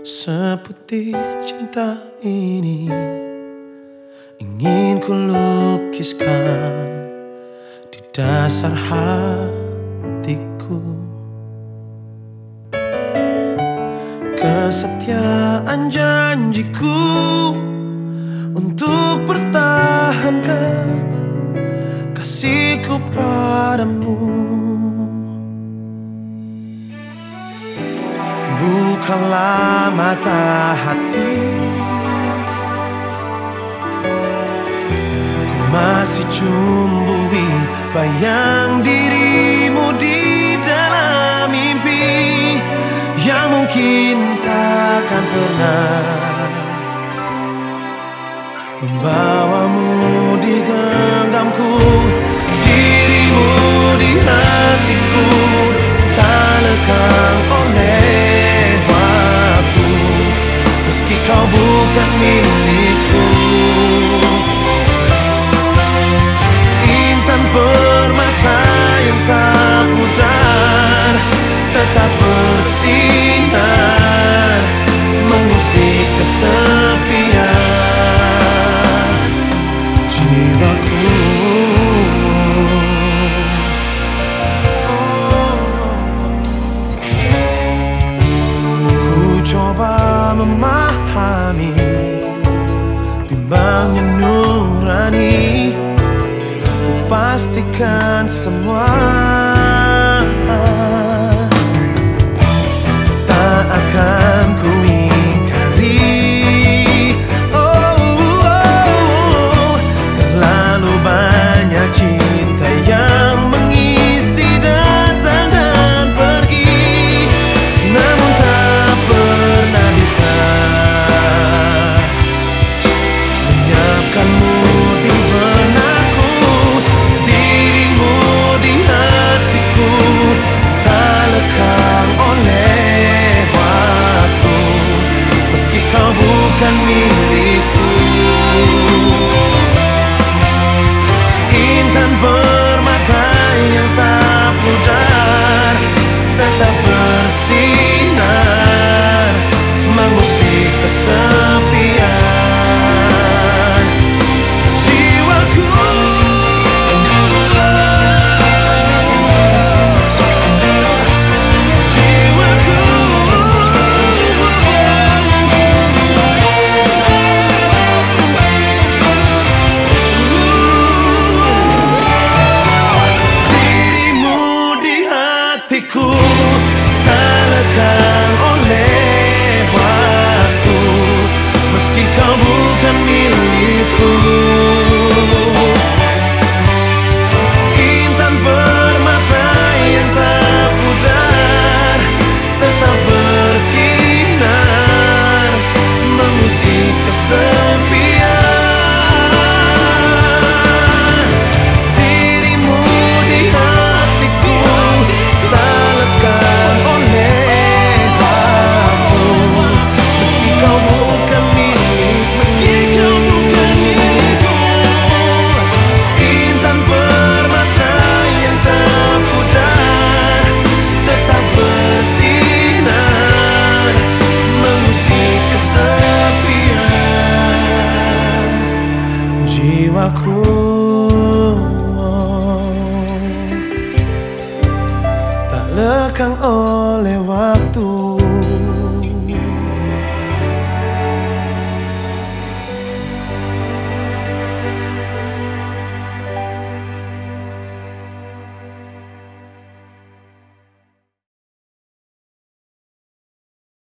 Seputih cinta ini ingin ku lukiskan di dasar hatiku. Kesetiaan janjiku untuk pertahankan kasihku padamu. Bukalah mata hati, ku masih cumbui bayang dirimu di dalam mimpi yang mungkin takkan pernah membawamu di genggamku. Dirimu di hatiku tak lekang oleh waktu, meski kau bukan milikku. Intan permata yang tak pudar tetap bersinar mengusik kesepian jiwaku. Ku coba memahami bimbangnya nurani, ku pastikan semua tak akan ku ingkari. Terlalu banyak cinta yang mengisi datang dan pergi, namun tak pernah bisa menyiapkanmu di benakku. Dirimu di hatiku tak lekang oleh waktu, meski kau bukan milikku. Intan permata yang tak pudar tetap bersinar mengusik kesepian jiwaku. Hatiku tak lekang oleh waktu, meski kau bukan milikku. Intan permata yang tak pudar tetap bersinar mengusik kesepian. Jiwaku tak lekang